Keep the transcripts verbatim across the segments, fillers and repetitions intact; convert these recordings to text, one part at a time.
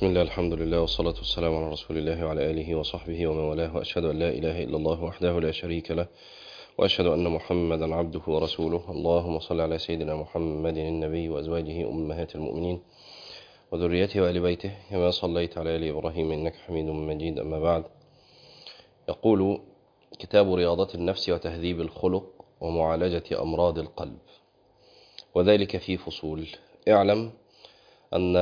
بسم الله، الحمد لله، والصلاة والسلام على رسول الله وعلى آله وصحبه ومن والاه، وأشهد أن لا إله إلا الله وحده لا شريك له، وأشهد أن محمدا عبده ورسوله. اللهم صل على سيدنا محمد النبي وأزواجه أمهات المؤمنين وذريته وآل بيته كما صليت على آل إبراهيم إنك حميد مجيد. أما بعد، يقول كتاب رياضة النفس وتهذيب الخلق ومعالجة أمراض القلب، وذلك في فصول. اعلم أن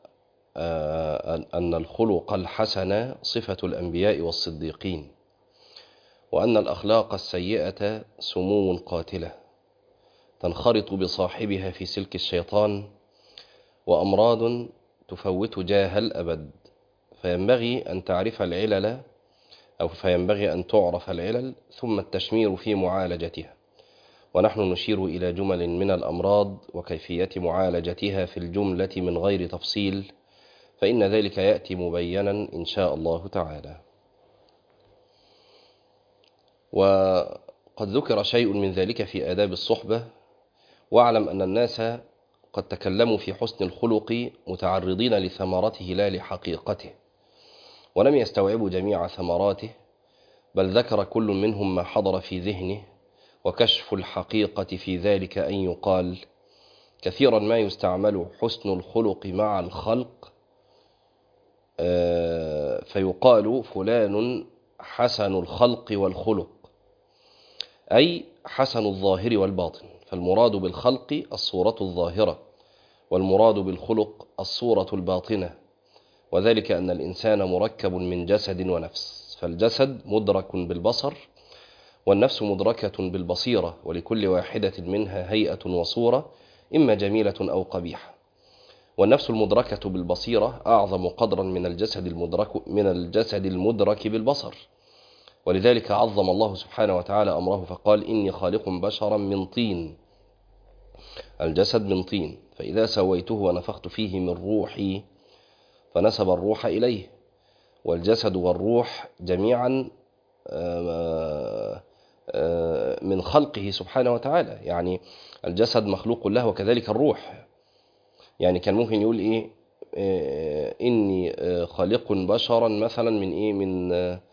أن الخلق الحسن صفة الأنبياء والصديقين، وأن الأخلاق السيئة سموم قاتلة تنخرط بصاحبها في سلك الشيطان، وأمراض تفوت جاه الأبد. فينبغي أن تعرف العلل أو فينبغي أن تعرف العلل ثم التشمير في معالجتها. ونحن نشير إلى جمل من الأمراض وكيفية معالجتها في الجملة من غير تفصيل، فإن ذلك يأتي مبينا إن شاء الله تعالى. وقد ذكر شيء من ذلك في آداب الصحبة. واعلم أن الناس قد تكلموا في حسن الخلق متعرضين لثمرته لا لحقيقته، ولم يستوعبوا جميع ثمراته، بل ذكر كل منهم ما حضر في ذهنه. وكشف الحقيقة في ذلك أن يقال كثيرا ما يستعمل حسن الخلق مع الخلق، فيقال فلان حسن الخلق والخلق، أي حسن الظاهر والباطن. فالمراد بالخلق الصورة الظاهرة، والمراد بالخلق الصورة الباطنة، وذلك أن الإنسان مركب من جسد ونفس، فالجسد مدرك بالبصر، والنفس مدركة بالبصيرة، ولكل واحدة منها هيئة وصورة إما جميلة أو قبيحة. والنفس المدركة بالبصيرة أعظم قدرا من الجسد المدرك من الجسد المدرك بالبصر، ولذلك عظم الله سبحانه وتعالى أمره فقال: إني خالق بشرا من طين. الجسد من طين، فإذا سويته ونفخت فيه من روحي فنسب الروح إليه. والجسد والروح جميعا من خلقه سبحانه وتعالى، يعني الجسد مخلوق له وكذلك الروح. يعني كان ممكن يقول إيه؟ إني خالق بشرا مثلا من إيه؟ من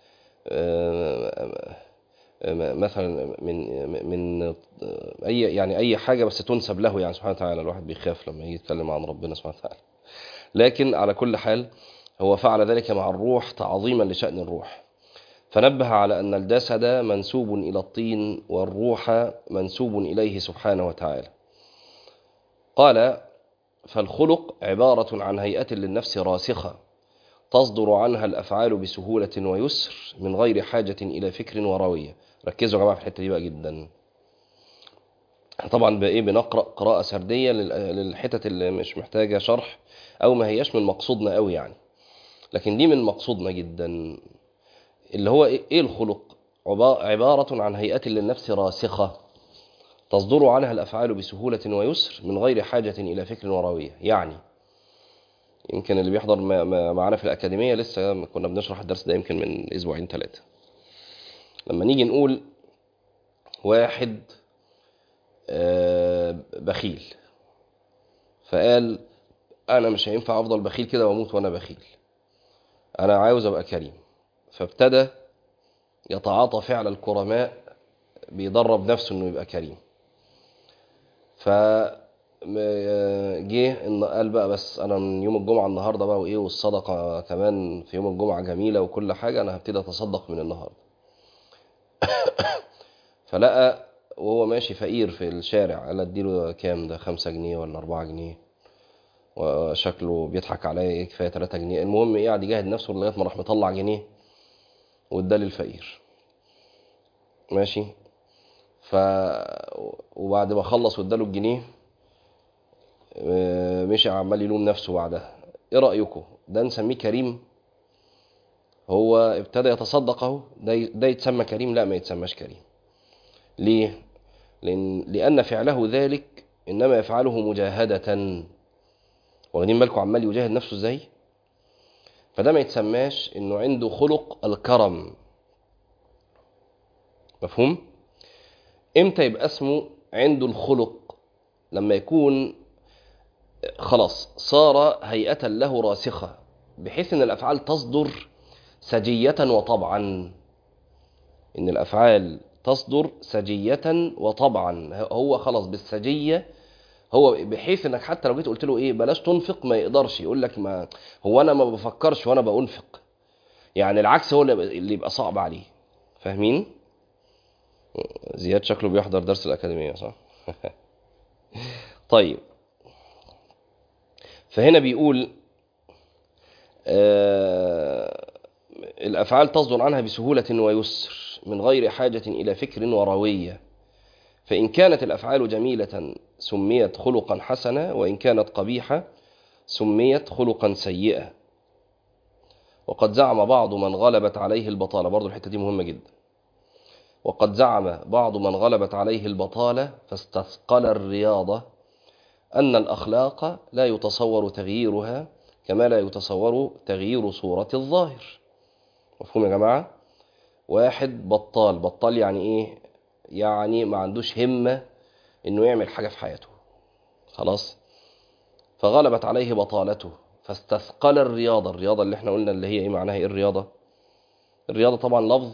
مثلا من من أي يعني أي حاجة بس تنسب له، يعني سبحانه وتعالى. الواحد بيخاف لما يجي يتكلم عن ربنا سبحانه وتعالى، لكن على كل حال هو فعل ذلك مع الروح تعظيما لشأن الروح، فنبه على أن الجسد منسوب إلى الطين والروح منسوب إليه سبحانه وتعالى. قال: فالخلق عبارة عن هيئة للنفس راسخة تصدر عنها الأفعال بسهولة ويسر من غير حاجة إلى فكر وروية. ركزوا يا جماعة في الحتة دي بقى جدا. طبعا بإيه بنقرأ قراءة سردية للحتة اللي مش محتاجة شرح أو ما هياش من مقصودنا قوي يعني، لكن دي من مقصودنا جدا. اللي هو إيه الخلق؟ عبارة عن هيئة للنفس راسخة تصدر عنها الأفعال بسهولة ويسر من غير حاجة إلى فكر وروية. يعني يمكن اللي بيحضر معنا في الأكاديمية لسه كنا بنشرح الدرس ده يمكن من أسبوعين ثلاثة. لما نيجي نقول واحد بخيل، فقال: أنا مش هينفع أفضل بخيل كده وأموت وأنا بخيل، أنا عاوز أبقى كريم. فابتدى يتعاطى فعل الكرماء، بيدرب نفسه إنه يبقى كريم. فجه إن قال بقى: بس أنا من يوم الجمعة النهاردة بقى وإيه، والصدقة كمان في يوم الجمعة جميلة وكل حاجة، أنا هبتدي أتصدق من النهاردة. فلقى وهو ماشي فقير في الشارع، قال: اديله كام ده؟ خمسة جنيه ولا أربعة جنيه، وشكله بيضحك عليا، كفاية تلاتة جنيه. المهم إيه، قاعد يجاهد نفسه لغاية ما راح مطلع جنيه واداه للفقير. ماشي. ف وبعد ما خلص واداله الجنيه مشي عمال يلوم نفسه بعدها. ايه رأيكم؟ ده نسميه كريم؟ هو ابتدى يتصدق اهو، ده ده يتسمى كريم؟ لا، ما يتسماش كريم. ليه؟ لأن لأن فعله ذلك إنما يفعله مجاهدة. واخدين بالكم عمال يجاهد نفسه ازاي؟ فده ما يتسماش انه عنده خلق الكرم. مفهوم؟ امتى يبقى اسمه عنده الخلق؟ لما يكون خلاص صار هيئة له راسخة، بحيث ان الافعال تصدر سجية وطبعا، ان الافعال تصدر سجية وطبعا. هو خلاص بالسجية، هو بحيث انك حتى لو جيت قلت له ايه بلاش تنفق ما يقدرش يقول لك ما هو انا ما بفكرش وانا بأنفق. يعني العكس هو اللي يبقى صعب عليه. فاهمين؟ زياد شكله بيحضر درس الأكاديمية صح؟ طيب، فهنا بيقول آه الأفعال تصدر عنها بسهولة ويسر من غير حاجة إلى فكر وروية. فإن كانت الأفعال جميلة سميت خلقا حسنا، وإن كانت قبيحة سميت خلقا سيئة. وقد زعم بعض من غلبت عليه البطالة، برضو الحتة دي مهمة جدا، وقد زعم بعض من غلبت عليه البطالة فاستثقل الرياضة أن الأخلاق لا يتصور تغييرها كما لا يتصور تغيير صورة الظاهر. مفهوم يا جماعة؟ واحد بطال، بطال يعني إيه؟ يعني ما عندوش همة إنه يعمل حاجة في حياته، خلاص، فغلبت عليه بطالته فاستثقل الرياضة. الرياضة اللي احنا قلنا اللي هي إيه معناها؟ إيه الرياضة؟ الرياضة طبعا لفظ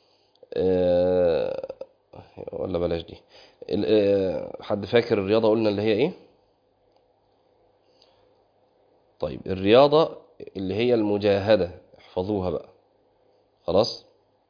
أه ولا بلاش دي. حد فاكر الرياضة قلنا اللي هي إيه؟ طيب، الرياضة اللي هي المجاهدة، احفظوها بقى، خلاص.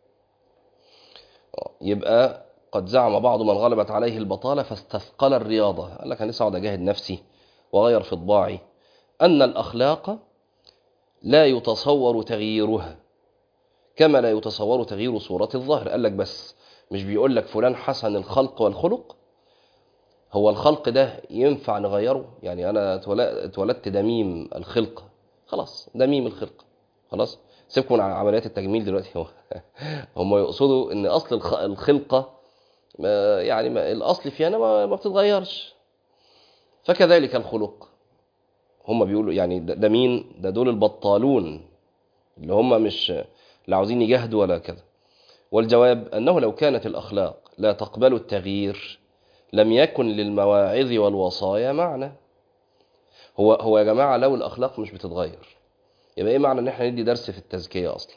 يبقى قد زعم بعض من غلبت عليه البطالة فاستثقل الرياضة، قال لك أنا لسه أقعد أجاهد نفسي وغير في طباعي، أن الأخلاق لا يتصور تغييرها كما لا يتصور تغيير صورة الظاهر. قال لك بس مش بيقول لك فلان حسن الخلق والخلق؟ هو الخلق ده ينفع نغيره؟ يعني أنا اتولدت دميم الخلق، خلاص دميم الخلق، خلاص سيبكم من عمليات التجميل دلوقتي. هو هم يقصدوا ان اصل الخلقه يعني الاصل فيها ما بتتغيرش، فكذلك الخلق. هم بيقولوا يعني ده مين ده؟ دول البطالون اللي هم مش لا عاوزين يجاهدوا ولا كذا. والجواب انه لو كانت الاخلاق لا تقبل التغيير لم يكن للمواعظ والوصايا معنى. هو هو يا جماعه لو الاخلاق مش بتتغير يبقى ايه معنى ان احنا ندي درس في التزكيه اصلا؟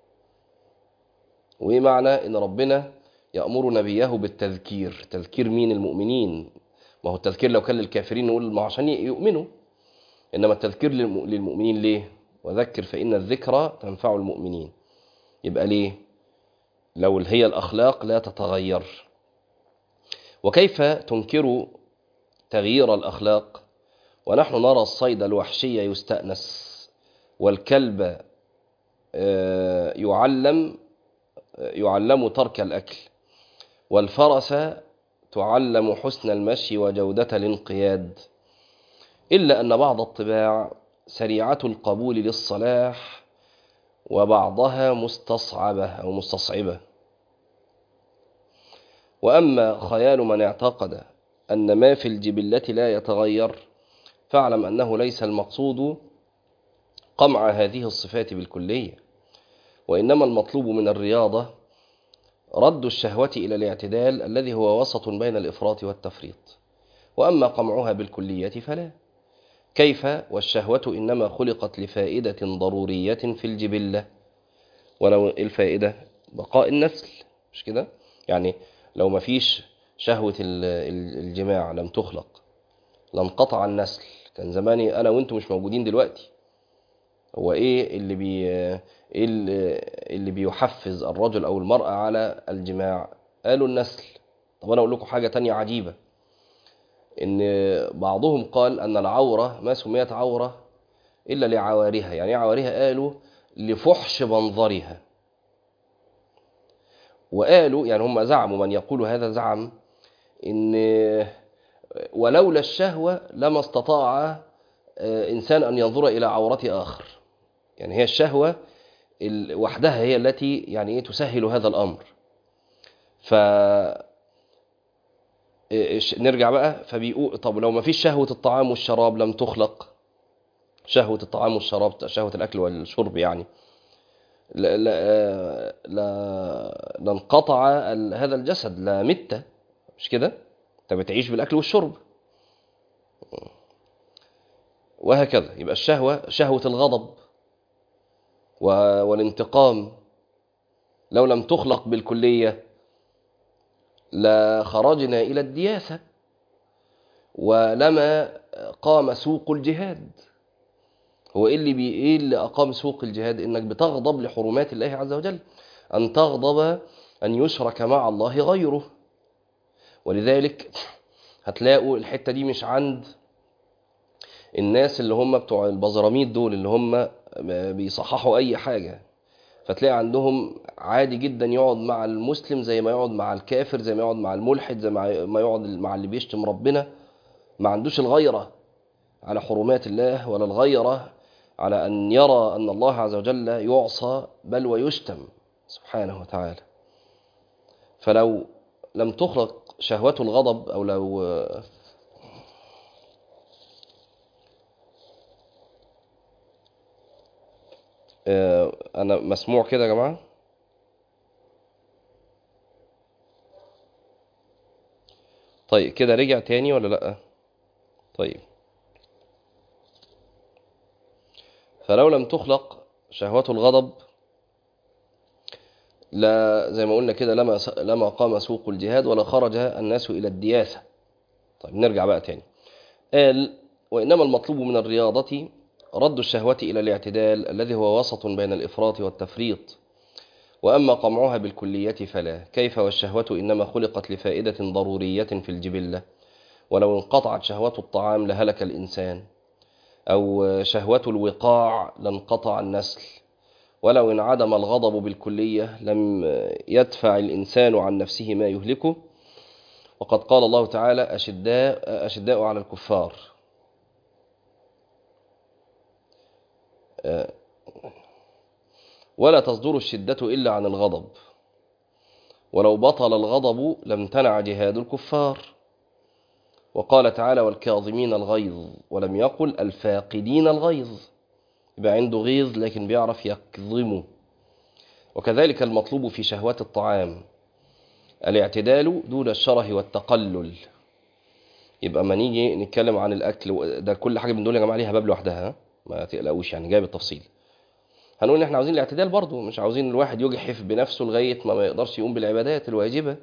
وايه معنى ان ربنا يأمر نبيه بالتذكير؟ تذكير مين؟ المؤمنين. ما هو التذكير لو كان للكافرين نقول ما عشان يؤمنوا، انما التذكير للمؤمنين ليه؟ وذكر فإن الذكرى تنفع المؤمنين. يبقى ليه لو هي الأخلاق لا تتغير؟ وكيف تنكر تغيير الأخلاق ونحن نرى الصيد الوحشي يستأنس، والكلب يعلم يعلم ترك الأكل، والفرس تعلم حسن المشي وجودة الانقياد، إلا أن بعض الطباع سريعة القبول للصلاح وبعضها مستصعبة أو مستصعبة. وأما خيال من اعتقد أن ما في الجبلة لا يتغير فاعلم أنه ليس المقصود قمع هذه الصفات بالكلية، وإنما المطلوب من الرياضة رد الشهوة إلى الاعتدال الذي هو وسط بين الإفراط والتفريط. وأما قمعها بالكلية فلا. كيف والشهوة إنما خلقت لفائدة ضرورية في الجبلة، ولو الفائدة بقاء النسل، مش كده؟ يعني لو ما فيش شهوة الجماع لم تخلق لانقطع النسل، كان زماني أنا وإنتم مش موجودين دلوقتي. هو إيه اللي بي إيه اللي بيحفز الرجل أو المرأة على الجماع؟ قالوا النسل. طب أنا أقول لكم حاجة تانية عجيبة، إن بعضهم قال أن العورة ما سميت عورة إلا لعوارها. يعني عوارها قالوا لفحش منظرها، وقالوا يعني هم زعموا، من يقول هذا زعم إن ولولا الشهوة لما استطاع إنسان أن ينظر إلى عورة آخر. يعني هي الشهوة وحدها هي التي يعني تسهل هذا الأمر. ف نرجع بقى، فبيقول طب لو ما فيش شهوة الطعام والشراب لم تخلق، شهوة الطعام والشراب شهوة الأكل والشرب يعني لا لا لا لانقطع هذا الجسد، لا مت، مش كده؟ انت بتعيش بالأكل والشرب وهكذا. يبقى الشهوة شهوة الغضب والانتقام. لو لم تخلق بالكلية لخرجنا إلى الدياثة ولما قام سوق الجهاد. هو إيه اللي, بي إيه اللي أقام سوق الجهاد؟ إنك بتغضب لحرمات الله عز وجل، أن تغضب أن يشرك مع الله غيره. ولذلك هتلاقوا الحتة دي مش عند الناس اللي هم بتوع البزراميد دول اللي هم بيصححوا أي حاجة، فتلاقي عندهم عادي جدا يقعد مع المسلم زي ما يقعد مع الكافر، زي ما يقعد مع الملحد، زي ما يقعد مع اللي بيشتم ربنا. ما عندوش الغيرة على حرمات الله ولا الغيرة على أن يرى أن الله عز وجل يعصى بل ويشتم سبحانه وتعالى. فلو لم تخلق شهوة الغضب، أو لو أنا مسموع كده يا جماعة؟ طيب كده رجع تاني ولا لأ؟ طيب، فلو لم تخلق شهوة الغضب لا زي ما قلنا كده لما لما قام سوق الجهاد ولا خرج الناس إلى الدياثة. طيب نرجع بقى تاني. قال: وإنما المطلوب من الرياضة رد الشهوة إلى الاعتدال الذي هو وسط بين الإفراط والتفريط، وأما قمعها بالكلية فلا. كيف والشهوة إنما خلقت لفائدة ضرورية في الجبلة، ولو انقطعت شهوة الطعام لهلك الإنسان، أو شهوة الوقاع لانقطع النسل، ولو انعدم الغضب بالكلية لم يدفع الإنسان عن نفسه ما يهلكه. وقد قال الله تعالى: أشداء, أشداء على الكفار. ولا تصدر الشدة إلا عن الغضب، ولو بطل الغضب لم تنع جهاد الكفار. وقال تعالى: والكاظمين الغيظ، ولم يقل الفاقدين الغيظ. يبقى عنده غيظ لكن بيعرف يكظمه. وكذلك المطلوب في شهوات الطعام الاعتدال دون الشره والتقلل. يبقى ما نيجي نتكلم عن الأكل ده، كل حاجة من دول يا جماعة ليها باب لوحدها، ما تقلقوش يعني، جاي بالتفصيل. هنقول ان احنا عاوزين الاعتدال برضو، مش عاوزين الواحد يجحف بنفسه لغاية ما ما يقدرش يقوم بالعبادات الواجبة.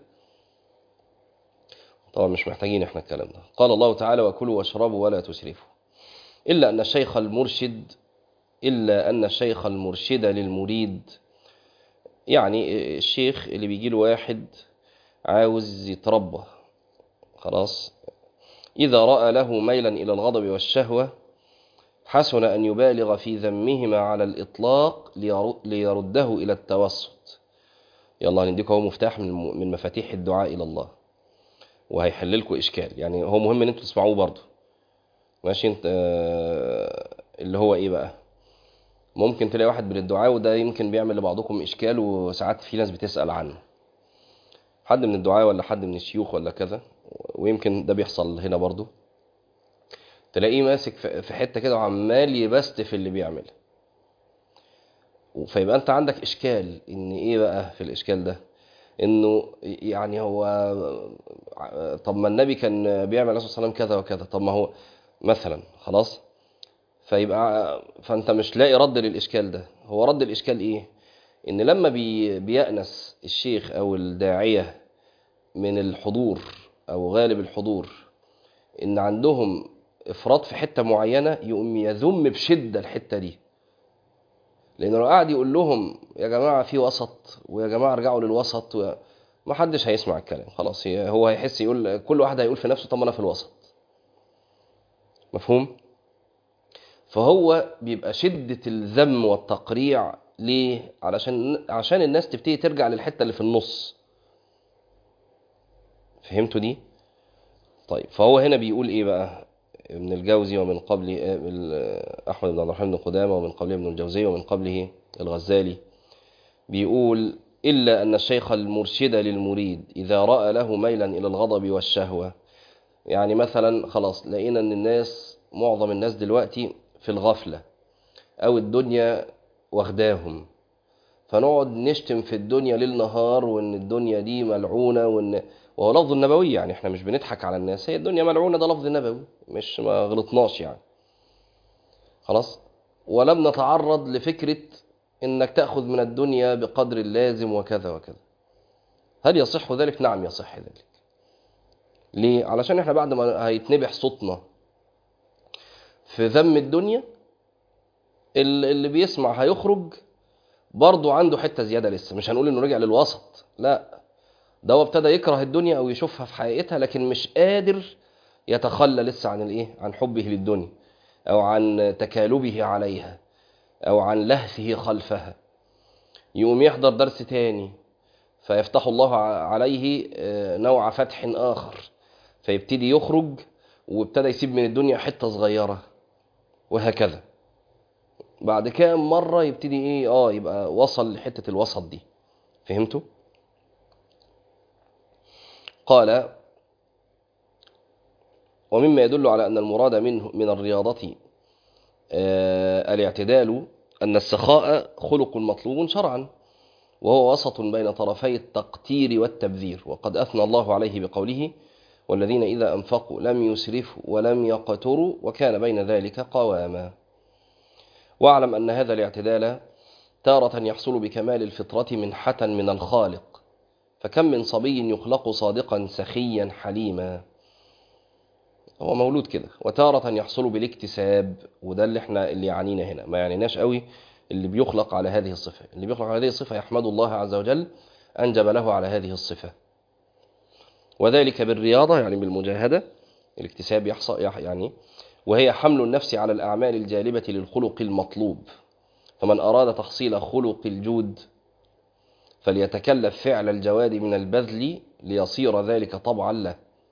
طبعا مش محتاجين احنا الكلام ده. قال الله تعالى: وكلوا واشربوا ولا تسرفوا. إلا أن الشيخ المرشد إلا أن الشيخ المرشد للمريد، يعني الشيخ اللي بيجي له واحد عاوز يتربى خلاص، إذا رأى له ميلا إلى الغضب والشهوة حسن أن يبالغ في ذمهما على الإطلاق ليرده إلى التوسط. يلا هنديكم هو مفتاح من مفاتيح الدعاء إلى الله، وهيحل لكم إشكال. يعني هو مهم أن انتوا تسمعوه برضه، ماشي؟ انت اللي هو إيه بقى؟ ممكن تلاقي واحد من الدعاء وده يمكن بيعمل لبعضكم إشكال، وساعات في ناس بتسأل عنه، حد من الدعاء ولا حد من الشيوخ ولا كذا، ويمكن ده بيحصل هنا برضه. تلاقيه ماسك في حتة كده وعمال يبست في اللي بيعمل، فيبقى انت عندك اشكال. ان ايه بقى في الاشكال ده؟ انه يعني هو طب ما النبي كان بيعمل عليه الصلاة والسلام كذا وكذا، طب ما هو مثلا خلاص. فيبقى فانت مش لاقي رد للاشكال ده. هو رد الاشكال ايه؟ ان لما بي بيأنس الشيخ او الداعية من الحضور او غالب الحضور ان عندهم افراط في حتة معينة، يقوم يذم بشدة الحتة دي. لأنه لو قاعد يقول لهم يا جماعة في وسط، ويا جماعة ارجعوا للوسط، و... ما حدش هيسمع الكلام خلاص. هو هيحس يقول، كل واحد هيقول في نفسه طب أنا في الوسط. مفهوم؟ فهو بيبقى شدة الذم والتقريع ليه؟ علشان عشان الناس تبتدي ترجع للحتة اللي في النص. فهمتوا دي؟ طيب فهو هنا بيقول ايه بقى؟ ابن الجوزي ومن قبله أحمد بن عبد الرحمن بن قدامة، ومن قبله ابن الجوزي، ومن قبله الغزالي، بيقول: إلا أن الشيخ المرشد للمريد إذا رأى له ميلا إلى الغضب والشهوة. يعني مثلا خلاص لقينا أن الناس، معظم الناس دلوقتي في الغفلة أو الدنيا واخداهم، فنقعد نشتم في الدنيا ليل نهار، وأن الدنيا دي ملعونة، وأن وهو لفظ النبوي، يعني احنا مش بنضحك على الناس، هي الدنيا ملعونة، ده لفظ النبوي، مش ما غلطناش يعني خلاص. ولم نتعرض لفكرة إنك تأخذ من الدنيا بقدر اللازم وكذا وكذا. هل يصح ذلك؟ نعم يصح ذلك. ليه؟ علشان احنا بعد ما هيتنبح صوتنا في ذم الدنيا، اللي بيسمع هيخرج برضو عنده حتة زيادة لسه. مش هنقول انه رجع للوسط، لا، ده هو ابتدى يكره الدنيا او يشوفها في حقيقتها، لكن مش قادر يتخلى لسه عن الايه، عن حبه للدنيا، او عن تكالبه عليها، او عن لهثه خلفها. يقوم يحضر درس تاني فيفتح الله عليه نوع فتح آخر، فيبتدي يخرج وابتدى يسيب من الدنيا حتة صغيرة، وهكذا. بعد كام مرة يبتدي ايه اه يبقى وصل لحتة الوسط دي. فهمتوا؟ قال: ومما يدل على أن المراد منه من الرياضة آه الاعتدال، أن السخاء خلق مطلوب شرعا، وهو وسط بين طرفي التقتير والتبذير، وقد أثنى الله عليه بقوله: والذين إذا أنفقوا لم يسرفوا ولم يقتروا وكان بين ذلك قواما. واعلم أن هذا الاعتدال تارة يحصل بكمال الفطرة منحة من الخالق، فكم من صبي يخلق صادقا سخيا حليما، هو مولود كده. وتارة يحصل بالاكتساب، وده اللي احنا اللي يعنينا هنا، ما يعنيناش قوي اللي بيخلق على هذه الصفة. اللي بيخلق على هذه الصفة يحمد الله عز وجل أنجب له على هذه الصفة، وذلك بالرياضة يعني بالمجاهدة. الاكتساب يحصل يعني، وهي حمل النفس على الأعمال الجالبة للخلق المطلوب. فمن أراد تحصيل خلق الجود فليتكلف فعل الجواد من البذل ليصير ذلك طبعا له.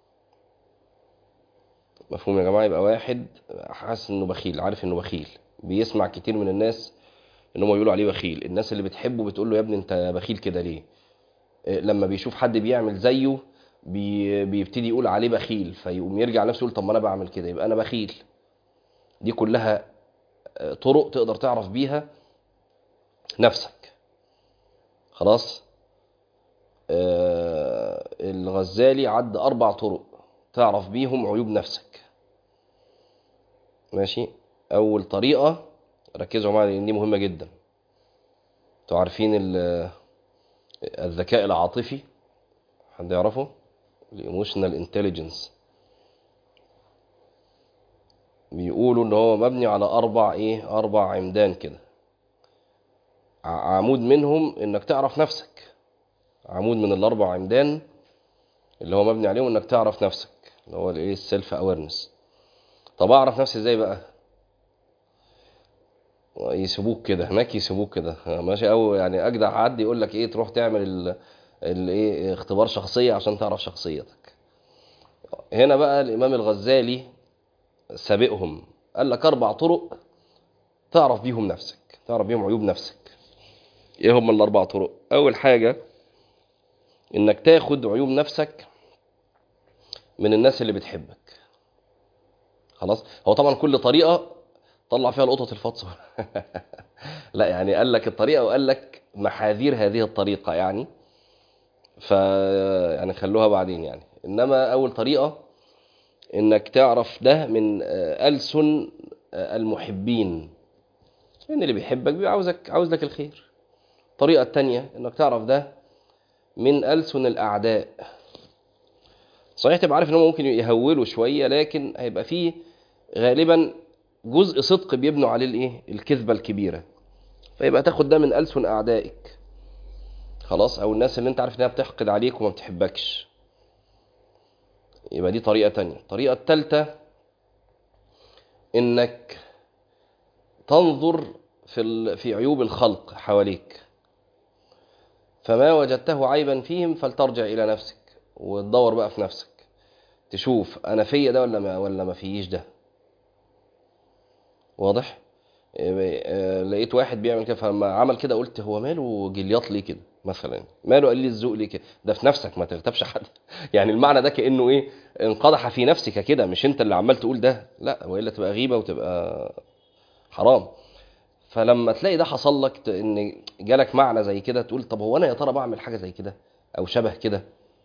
مفهوم يا جماعة؟ يبقى واحد حاسس انه بخيل، عارف انه بخيل، بيسمع كتير من الناس ان هم يقولوا عليه بخيل. الناس اللي بتحبه بتقول له: يا ابني انت بخيل كده ليه؟ لما بيشوف حد بيعمل زيه بي بيبتدي يقول عليه بخيل، فيقوم يرجع نفسه يقول: طب ما انا بعمل كده يبقى انا بخيل. دي كلها طرق تقدر تعرف بيها نفسك. خلاص. آه الغزالي عد اربع طرق تعرف بيهم عيوب نفسك. ماشي. اول طريقة، ركزوا معايا لان دي مهمة جدا. انتوا عارفين الذكاء العاطفي؟ حد يعرفه؟ الايموشنال انتليجنس. بيقولوا ان هو مبني على اربع ايه اربع عمدان كده. عمود منهم انك تعرف نفسك، عمود من الاربع عمدان اللي هو مبني عليهم انك تعرف نفسك، اللي هو الايه السيلف اويرنس. طب اعرف نفسي ازاي بقى؟ يسيبوك كده هناك، يسيبوك كده ماشي، او يعني اجدع حد يقول لك ايه تروح تعمل الايه اختبار شخصيه عشان تعرف شخصيتك. هنا بقى الامام الغزالي سابقهم، قال لك اربع طرق تعرف بيهم نفسك، تعرف بيهم عيوب نفسك. ايه هم الاربع طرق؟ اول حاجه انك تاخد عيوب نفسك من الناس اللي بتحبك. خلاص. هو طبعا كل طريقه طلع فيها القطط الفطسه لا يعني قال لك الطريقه وقال لك محاذير هذه الطريقه يعني، ف يعني خلوها بعدين يعني. انما اول طريقه انك تعرف ده من ألسن المحبين، لان اللي بيحبك بيبقى عاوزك عاوز لك الخير. الطريقه الثانيه انك تعرف ده من ألسن الاعداء. صحيح تبقى عارف ان هم ممكن يهولوا شويه، لكن هيبقى فيه غالبا جزء صدق بيبنوا عليه الايه الكذبه الكبيره، فيبقى تاخد ده من ألسن اعدائك. خلاص. او الناس اللي انت عارف انها بتحقد عليك وما بتحبكش، يبقى دي طريقه تانية. الطريقه الثالثه انك تنظر في في عيوب الخلق حواليك، فما وجدته عيبا فيهم فلترجع الى نفسك وتدور بقى في نفسك، تشوف انا فيا ده ولا ما ولا ما فيش ده. واضح؟ لقيت واحد بيعمل كده، فلما عمل كده قلت هو ماله جلياط ليه كده مثلا، ماله قليل الذوق ليه كده؟ ده في نفسك، ما تغتابش حد يعني المعنى ده كانه ايه انقدح في نفسك كده، مش انت اللي عمال تقول ده، لا، والا تبقى غيبه وتبقى حرام. فلما تلاقي ده حصل لك، ان جالك معنى زي كده، تقول طب هو انا يا ترى بعمل حاجه زي كده او شبه كده؟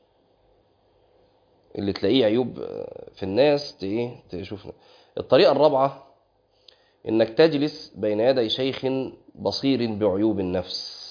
اللي تلاقيه عيوب في الناس ايه تشوف. الطريقه الرابعه انك تجلس بين يدي شيخ بصير بعيوب النفس،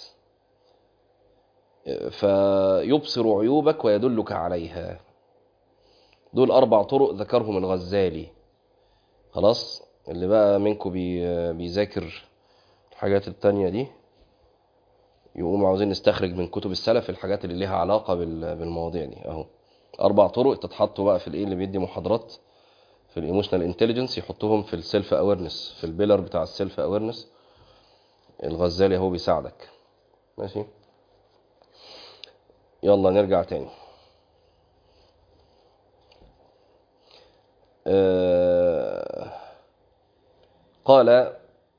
فيبصر عيوبك ويدلك عليها. دول أربع طرق ذكرهم الغزالي. خلاص، اللي بقى منكم بي بيذاكر الحاجات التانية دي يقوم عاوزين نستخرج من كتب السلف الحاجات اللي ليها علاقة بالمواضيع دي. اهو أربع طرق تتحطوا بقى في الإيه اللي بيدي محاضرات في الايموشنال انتليجنس، يحطوهم في السيلف اويرنس، في البيلر بتاع السيلف اويرنس. الغزالي هو بيساعدك. ماشي، يلا نرجع تاني. آه قال: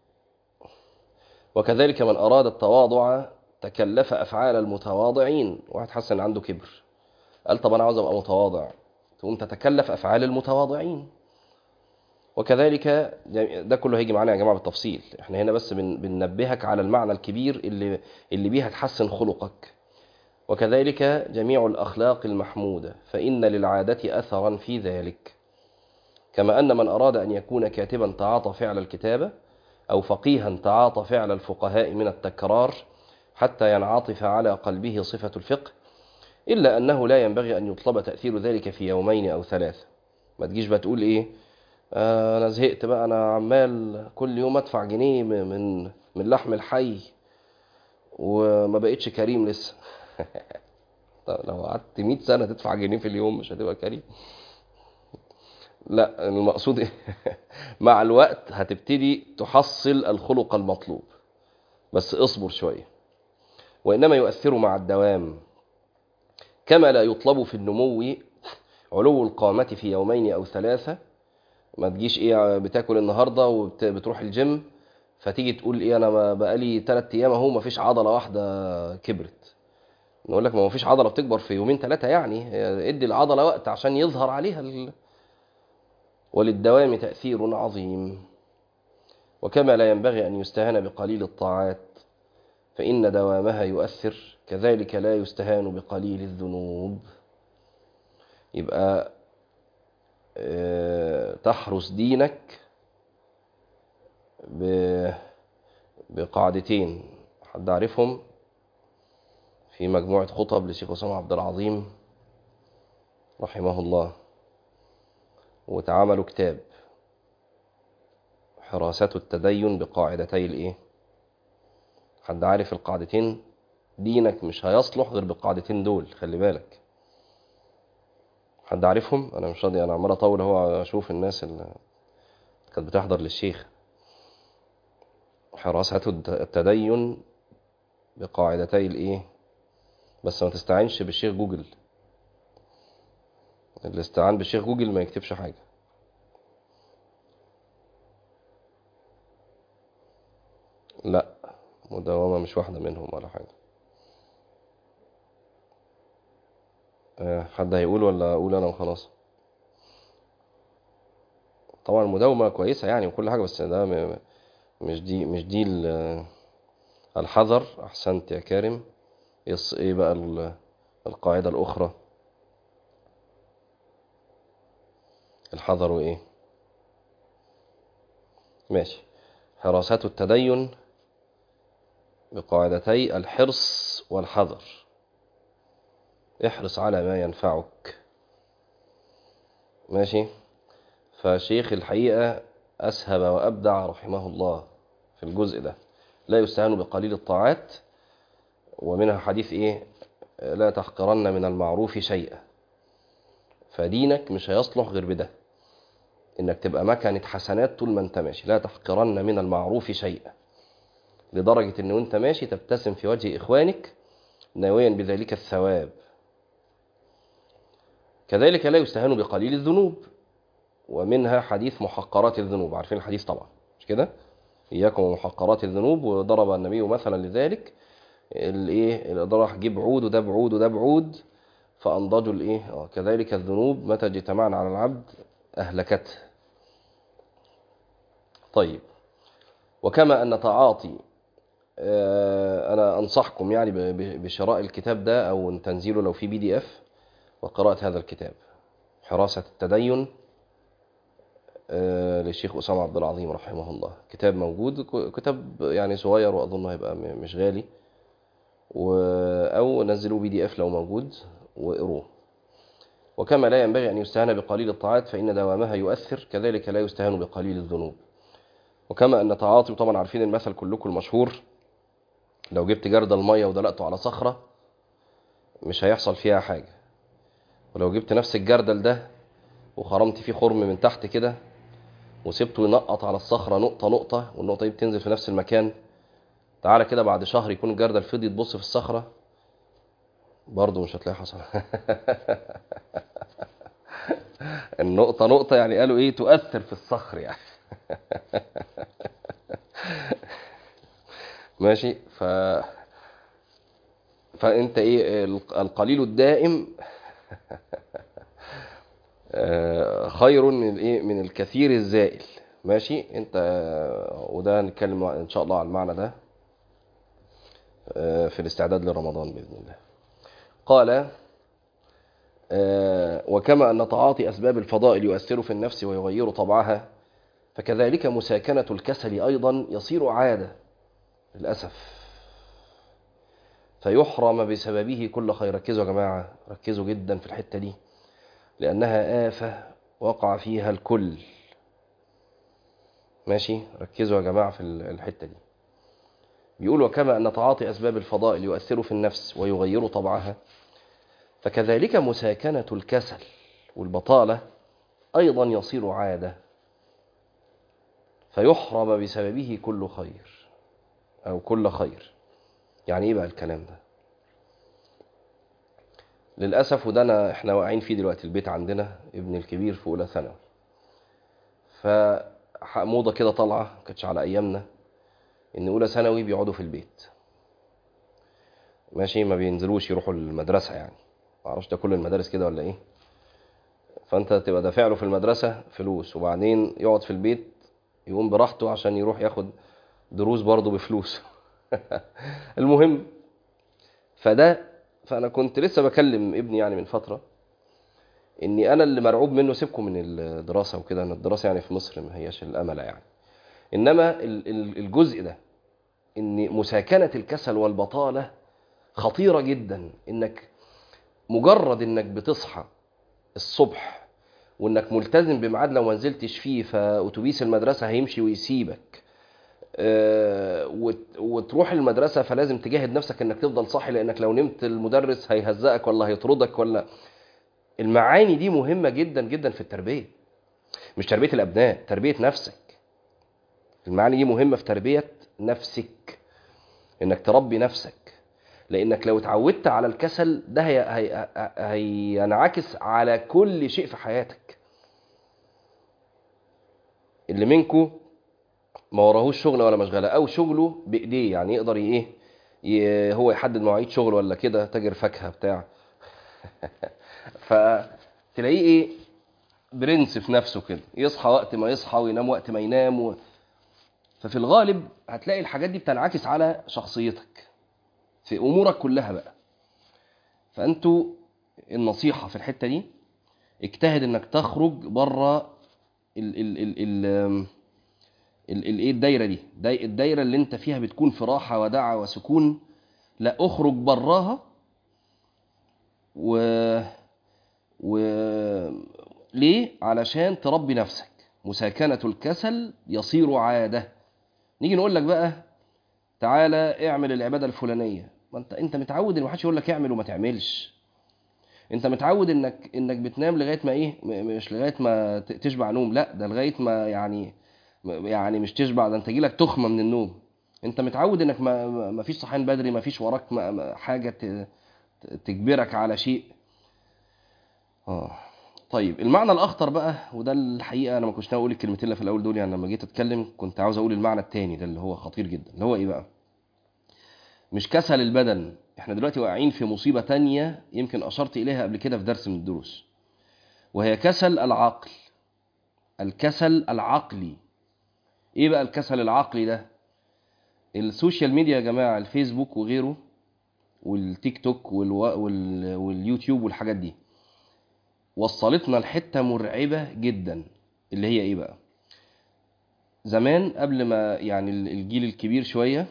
وكذلك من أراد التواضع تكلف أفعال المتواضعين. واحد حس إن عنده كبر، قال طب أنا عاوز أبقى متواضع، تقوم تتكلف أفعال المتواضعين. وكذلك ده كله هيجي معانا يا جماعة بالتفصيل، احنا هنا بس بن بننبهك على المعنى الكبير اللي اللي بيها تحسن خلقك. وكذلك جميع الأخلاق المحمودة، فإن للعادة أثرا في ذلك. كما أن من أراد أن يكون كاتبا تعاطى فعل الكتابة، أو فقيها تعاطى فعل الفقهاء من التكرار حتى ينعطف على قلبه صفة الفقه، إلا أنه لا ينبغي أن يطلب تأثير ذلك في يومين أو ثلاثة. ما تجيش بقى تقول إيه آه أنا زهقت بقى، أنا عمال كل يوم أدفع جنيه من من لحم الحي وما بقتش كريم لسه. طب لو قعدت مئة سنة تدفع جنيه في اليوم مش هتبقى كريم. لا، المقصود إيه؟ مع الوقت هتبتدي تحصل الخلق المطلوب، بس اصبر شوية. وإنما يؤثر مع الدوام، كما لا يطلب في النمو علو القامة في يومين أو ثلاثة. ما تجيش إيه بتاكل النهاردة وبتروح الجيم فتيجي تقول إيه أنا بقالي ثلاث أيام أهو ما فيش عضلة واحدة كبرت. نقول لك ما فيش عضلة بتكبر في يومين ثلاثة، يعني ادي العضلة وقت عشان يظهر عليها ال... وللدوام تأثير عظيم. وكما لا ينبغي أن يستهان بقليل الطاعات فإن دوامها يؤثر، كذلك لا يستهان بقليل الذنوب. يبقى تحرس دينك بقاعدتين، حد عارفهم في مجموعة خطب لشيخ أسامة عبد العظيم رحمه الله، وتعاملوا كتاب حراسة التدين بقاعدتي الايه. حد عارف القاعدتين؟ دينك مش هيصلح غير بالقاعدتين دول، خلي بالك. حد عارفهم؟ انا مش راضي، انا عمال اطول هو اشوف الناس اللي كانت بتحضر للشيخ. حراسة التدين بقاعدتي الايه، بس ما تستعينش بالشيخ جوجل. الاستعان بالشيخ جوجل ما يكتبش حاجة. لا، مداومة مش واحدة منهم ولا حاجة. أه حد هيقول ولا أقول أنا وخلاص؟ طبعا المداومة كويسة يعني وكل حاجة، بس ده مش دي مش دي الحذر. أحسنت يا كارم. يص إيه بقى القاعدة الأخرى؟ الحذر وإيه؟ ماشي. حراسة التدين بقاعدتي الحرص والحذر. احرص على ما ينفعك. ماشي. فشيخ الحقيقة أسهب وأبدع رحمه الله في الجزء ده. لا يستهان بقليل الطاعات، ومنها حديث إيه لا تحقرن من المعروف شيئا. فدينك مش هيصلح غير بده، إنك تبقى مكنة حسنات طول ما أنت ماشي. لا تحقرن من المعروف شيئا، لدرجة إن وأنت ماشي تبتسم في وجه إخوانك ناويا بذلك الثواب. كذلك لا يستهان بقليل الذنوب، ومنها حديث محقرات الذنوب. عارفين الحديث طبعا مش كده؟ إياكم ومحقرات الذنوب. وضرب النبي مثلا لذلك الايه، اللي راح جيب عود وده بعود وده بعود فأنضجوا الايه. اه كذلك الذنوب متى اجتمعنا على العبد أهلكته. طيب، وكما أن تعاطي آه أنا أنصحكم يعني بشراء الكتاب ده أو تنزيله لو في بي دي اف، وقراءة هذا الكتاب حراسة التدين آه للشيخ أسامة عبد العظيم رحمه الله. كتاب موجود، كتاب يعني صغير وأظن هيبقى مش غالي، و... أو نزلوا بي دي اف لو موجود وقروه. وكما لا ينبغي أن يستهان بقليل الطاعات فإن دوامها يؤثر، كذلك لا يستهان بقليل الذنوب. وكما أن تعاطي، وطبعا عارفين المثل كلكم المشهور، لو جبت جرد المية ودلقته على صخرة مش هيحصل فيها حاجة، ولو جبت نفس الجردل ده وخرمت فيه خرم من تحت كده وسبته ينقط على الصخرة نقطة نقطة، والنقطة دي بتنزل في نفس المكان، تعالى كده بعد شهر يكون الجردل فضي، تبص في الصخرة برضه مش هتلاقي حصل. النقطة نقطة يعني قالوا ايه، تؤثر في الصخر يعني. ماشي. ف فانت ايه، القليل الدائم خير من الايه، من الكثير الزائل. ماشي. انت وده نتكلم ان شاء الله على المعنى ده في الاستعداد لرمضان باذن الله. قال وكما ان تعاطي اسباب الفضائل يؤثر في النفس ويغير طبعها، فكذلك مساكنة الكسل ايضا يصير عادة للاسف، فيحرم بسببه كل خير. ركزوا يا جماعة، ركزوا جدا في الحتة دي لأنها آفة وقع فيها الكل. ماشي. ركزوا يا جماعة في الحتة دي. بيقول وكما أن تعاطي أسباب الفضائل يؤثر في النفس ويغير طبعها، فكذلك مساكنة الكسل والبطالة أيضا يصير عادة، فيحرم بسببه كل خير أو كل خير. يعني إيه بقى الكلام ده؟ للأسف، وده أنا إحنا واقعين فيه دلوقتي. البيت عندنا ابن الكبير في أولى ثانوي، فموضة كده طالعة كانتش على أيامنا إن أولى ثانوي بيقعدوا في البيت. ماشي. ما بينزلوش يروحوا المدرسة يعني، معرفش ده كل المدارس كده ولا إيه. فأنت تبقى دافع له في المدرسة فلوس، وبعدين يقعد في البيت يقوم براحته عشان يروح ياخد دروس برضه بفلوس. المهم، فده فأنا كنت لسه بكلم ابني يعني من فترة إني أنا اللي مرعوب منه. سيبكم من الدراسة وكده، أن الدراسة يعني في مصر ما هياش الأملة يعني، إنما الجزء ده إن مساكنة الكسل والبطالة خطيرة جدا. إنك مجرد إنك بتصحى الصبح وإنك ملتزم بميعاد، لو ما نزلتش فيه فأتوبيس المدرسة هيمشي ويسيبك، أه وتروح المدرسة فلازم تجاهد نفسك إنك تفضل صاحي، لأنك لو نمت المدرس هيهزقك ولا هيطردك ولا. المعاني دي مهمة جدا جدا في التربية، مش تربية الأبناء، تربية نفسك. المعاني دي مهمة في تربية نفسك، إنك تربي نفسك. لأنك لو اتعودت على الكسل ده هينعكس على كل شيء في حياتك. اللي منكو ما وراهوش شغل ولا مشغلة، أو شغله بإيديه يعني يقدر إيه، هو يحدد مواعيد شغل ولا كده، تاجر فاكهة بتاع. فتلاقيه إيه، برنس في نفسه كده، يصحى وقت ما يصحى وينام وقت ما ينام و... ففي الغالب هتلاقي الحاجات دي بتنعكس على شخصيتك في أمورك كلها بقى. فأنتوا النصيحة في الحتة دي، اجتهد انك تخرج بره ال ال ال ال ال ايه الدايره دي، داي الدايره اللي انت فيها بتكون في راحه ودعه وسكون. لا، اخرج براها. و و ليه؟ علشان تربي نفسك. مساكنه الكسل يصير عاده. نيجي نقول لك بقى تعالى اعمل العباده الفلانيه، ما انت انت متعود ان محدش يقول لك اعمل وما تعملش. انت متعود انك انك بتنام لغايه ما ايه، مش لغايه ما تشبع نوم، لا ده لغايه ما يعني يعني مش تشبع، ده انت جيلك تخمه من النوم. انت متعود انك ما ما فيش صحيان بدري، ما فيش وراك ما حاجه تجبرك على شيء. اه طيب، المعنى الاخطر بقى، وده الحقيقه انا ما كنتش ناوي اقول الكلمتين اللي في الاول دول، يعني لما جيت اتكلم كنت عاوز اقول المعنى الثاني ده اللي هو خطير جدا، اللي هو ايه بقى؟ مش كسل البدن. احنا دلوقتي واقعين في مصيبه تانية يمكن اشرت اليها قبل كده في درس من الدروس، وهي كسل العقل. الكسل العقلي. ايه بقى الكسل العقلي ده؟ السوشيال ميديا يا جماعة، الفيسبوك وغيره والتيك توك والو... وال... واليوتيوب والحاجات دي وصلتنا لحتة مرعبة جدا، اللي هي ايه بقى؟ زمان قبل ما يعني الجيل الكبير شوية،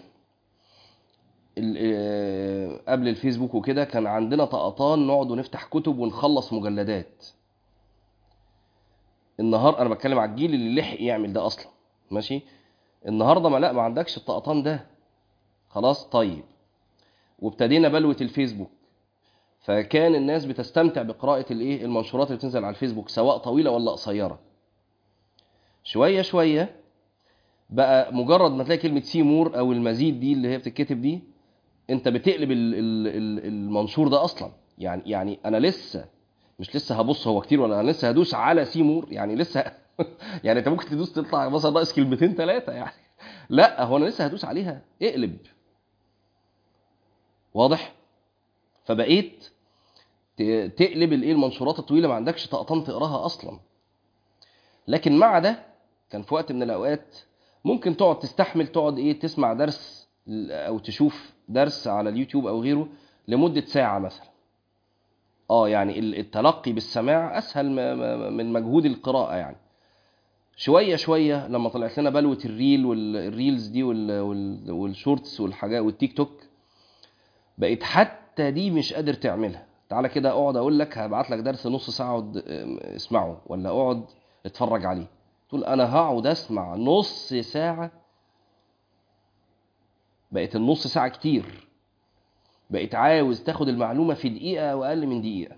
قبل الفيسبوك وكده، كان عندنا طقطان نقعد ونفتح كتب ونخلص مجلدات. النهار انا بتكلم على الجيل اللي لحق يعمل ده اصلا، ماشي. النهارده ما لا ما عندكش الطقطان ده خلاص. طيب، وابتدينا بلوة الفيسبوك، فكان الناس بتستمتع بقراءة الايه المنشورات اللي بتنزل على الفيسبوك، سواء طويلة ولا قصيرة. شوية شوية بقى مجرد ما تلاقي كلمة سيمور او المزيد دي اللي هي بتتكتب دي، انت بتقلب ال- ال- ال- المنشور ده اصلا. يعني يعني انا لسه مش لسه هبص هو كتير ولا انا لسه هدوس على سيمور، يعني لسه يعني انت ممكن تدوس تطلع مثلا ناقص كلمتين ثلاثة يعني. لا، هو انا لسه هدوس عليها اقلب. واضح؟ فبقيت ت- تقلب الايه المنشورات الطويله، ما عندكش طقطان تقراها اصلا. لكن مع ده كان في وقت من الاوقات ممكن تقعد تستحمل، تقعد ايه تسمع درس او تشوف درس على اليوتيوب او غيره لمده ساعه مثلا. اه يعني ال- التلقي بالسماع اسهل م- م- من مجهود القراءه يعني. شويه شويه لما طلعت لنا بلوه الريل والريلز دي وال- وال- والشورتس والحاجات والتيك توك، بقيت حتى دي مش قادر تعملها. تعالى كده اقعد اقول لك هبعت لك درس نص ساعه، اقعد ام، اسمعه ولا اقعد اتفرج عليه. تقول انا هقعد اسمع نص ساعه؟ بقت النص ساعه كتير. بقيت عاوز تاخد المعلومه في دقيقه واقل من دقيقه.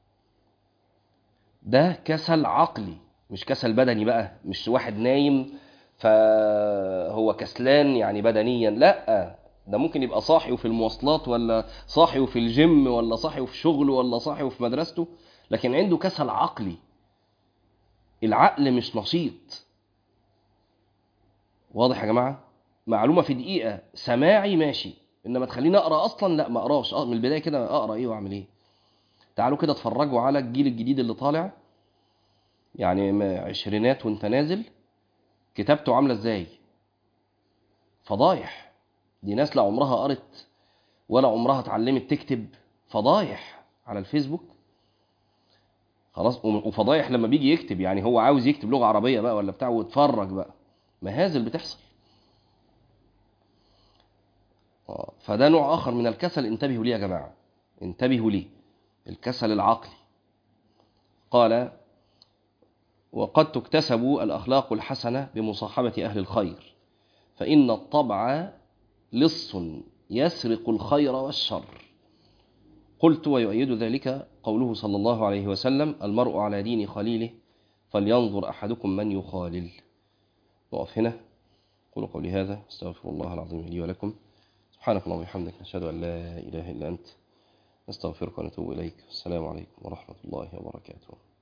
ده كسل عقلي، مش كسل بدني بقى. مش واحد نايم فهو كسلان يعني بدنيا، لا، ده ممكن يبقى صاحي وفي المواصلات، ولا صاحي وفي الجيم، ولا صاحي وفي شغله، ولا صاحي وفي مدرسته، لكن عنده كسل عقلي. العقل مش نشيط. واضح يا جماعة؟ معلومة في دقيقة سماعي ماشي، انما تخليني اقرا اصلا لا، ما اقراش. اه من البداية كده اقرا ايه واعمل ايه؟ تعالوا كده اتفرجوا على الجيل الجديد اللي طالع، يعني م- عشرينات وانت نازل، كتابته عاملة ازاي؟ فضايح. دي ناس لا عمرها قرت ولا عمرها اتعلمت تكتب. فضايح على الفيسبوك خلاص. وفضايح لما بيجي يكتب، يعني هو عاوز يكتب لغة عربية بقى ولا بتاع، واتفرج بقى مهازل بتحصل. آه، فده نوع آخر من الكسل، انتبهوا ليه يا جماعة، انتبهوا ليه. الكسل العقلي. قال: وقد تكتسب الأخلاق الحسنة بمصاحبة أهل الخير، فإن الطبع لص يسرق الخير والشر. قلت: ويؤيد ذلك قوله صلى الله عليه وسلم: المرء على دين خليله فلينظر أحدكم من يخالل. نقف هنا. قولوا قولي هذا، استغفر الله العظيم لي ولكم. سبحانك اللهم وبحمدك، نشهد أن لا إله إلا أنت، نستغفرك ونتوب إليك. السلام عليكم ورحمة الله وبركاته.